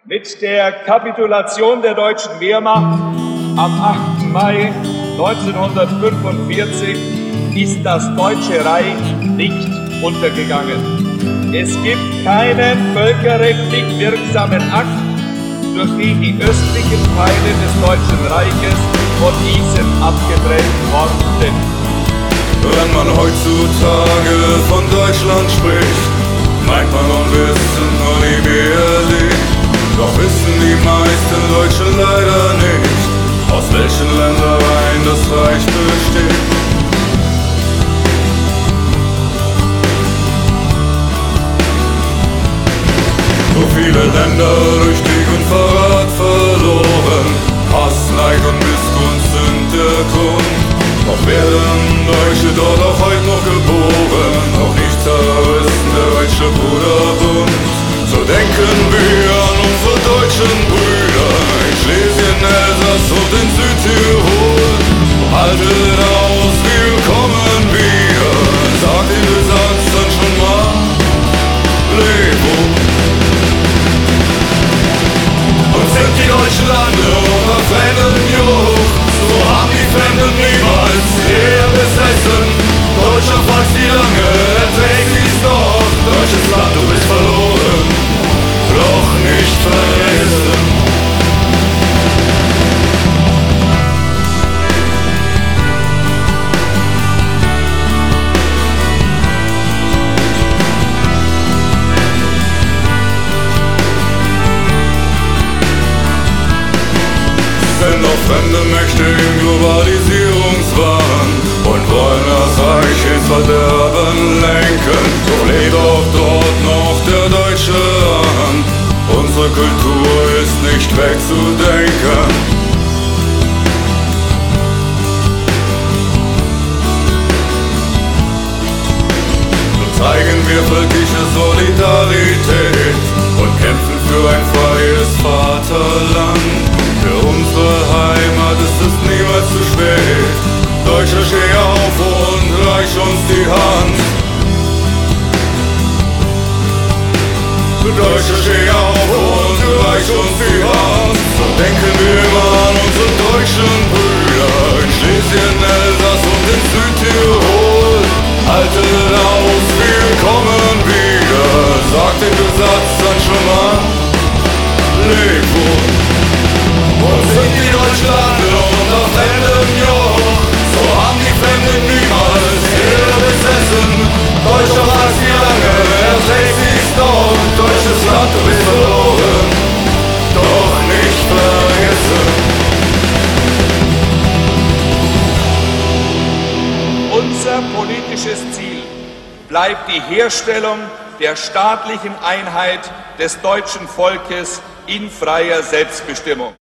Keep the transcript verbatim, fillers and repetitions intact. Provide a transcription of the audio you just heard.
Mit der Kapitulation der deutschen Wehrmacht am achten Mai neunzehnhundertfünfundvierzig ist das Deutsche Reich nicht untergegangen. Es gibt keinen völkerrechtlich wirksamen Akt, durch den die östlichen Teile des Deutschen Reiches von diesem abgetrennt worden sind. Wenn man heutzutage von Deutschland spricht, meint man Unwissen und nie mehr liegt. Doch wissen die meisten Deutschen leider nicht, aus welchen Ländereien das Reich besteht. So viele Länder durch Krieg und Verrat verloren, Hass, Neid und Missgunst sind der Grund. Doch werden Deutsche dort auch heute noch geboren, auch nicht zerrissen der Deutsche Bruderbund. So denken wir an unsere deutschen Brüder in Schlesien, Elsass und in Südtirol. Haltet aus, wir kommen wieder, sagt den Besatzern schon mal, leb wohl. Und sind die deutschen Lande unter fremdem Joch, so haben die Fremden niemals hier besessen. Deutscher Volk, wie lange erträgt dies doch? Deutsches Land, du bist verloren, doch nicht vergessen. Sind noch fremde Mächte im Globalisierungswahn und wollen das Reich ins Verderben lenken. Doch lebt auch dort noch der Deutsche an, unsere Kultur ist nicht wegzudenken. So zeigen wir völkische Solidarität und kämpfen für ein freies Vaterland. Für unsere Heimat ist es niemals zu spät. Deutsche, steh auf und reich uns die Hand. Deutsche, steh auf und reich uns die Hand. So denken wir immer an unsere deutschen Brüder in Schlesien, Elsass und in Südtirol. Haltet aus, wir kommen wieder, sagt den Besatzern schon mal, leb wohl. Und sind die deutschen Lande unter fremdem Joch, so haben die Fremden niemals hier besessen. Deutscher Maß, wie lange erträgt sie's doch? Deutsches Land, du bist verloren, doch nicht vergessen. Unser politisches Ziel bleibt die Herstellung der staatlichen Einheit des deutschen Volkes in freier Selbstbestimmung.